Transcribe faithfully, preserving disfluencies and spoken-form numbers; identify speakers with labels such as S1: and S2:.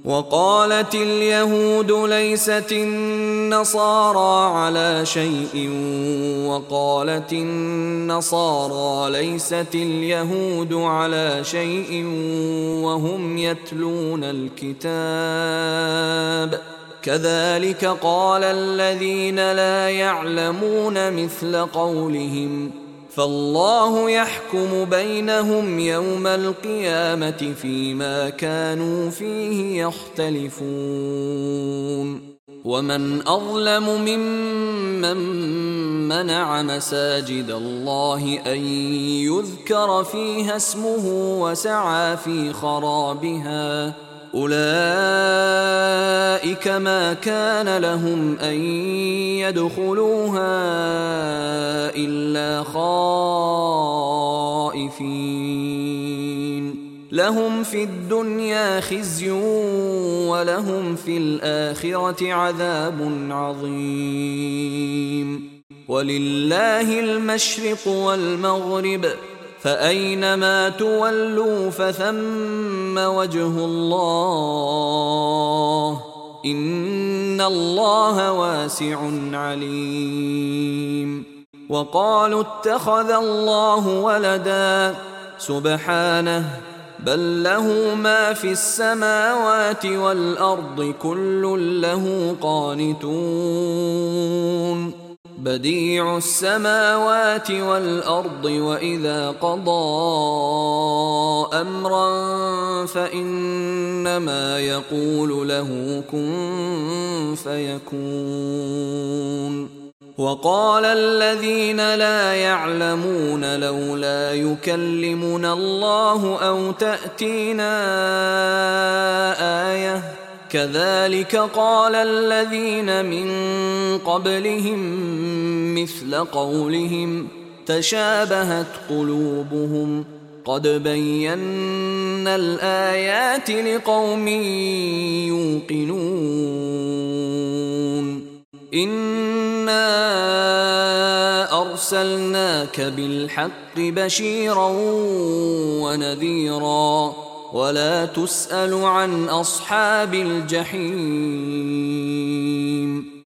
S1: وقالت اليهود ليست النصارى على شيء وقالت النصارى ليست اليهود على شيء وهم يتلون الكتاب كذلك قال الذين لا يعلمون مثل قولهم فالله يحكم بينهم يوم القيامة فيما كانوا فيه يختلفون ومن أظلم ممن منع مساجد الله أن يذكر فيها اسمه وسعى في خرابها أولئك ما كان لهم أن يدخلوها إلا خائفين لهم في الدنيا خزي ولهم في الآخرة عذاب عظيم ولله المشرق والمغرب فأينما تولوا فثم وجه الله إن الله واسع عليم وقالوا اتخذ الله ولدا سبحانه بل له ما في السماوات والأرض كل له قانتون بديع السماوات والأرض وإذا قضى أمرا فإنما يقول له كن فيكون وقال الذين لا يعلمون لولا يكلمنا الله أو تأتينا آية كذلك قال الذين من قبلهم مثل قولهم تشابهت قلوبهم قد بينا الآيات لقوم يوقنون إنا أرسلناك بالحق بشيرا ونذيرا ولا تسأل عن أصحاب الجحيم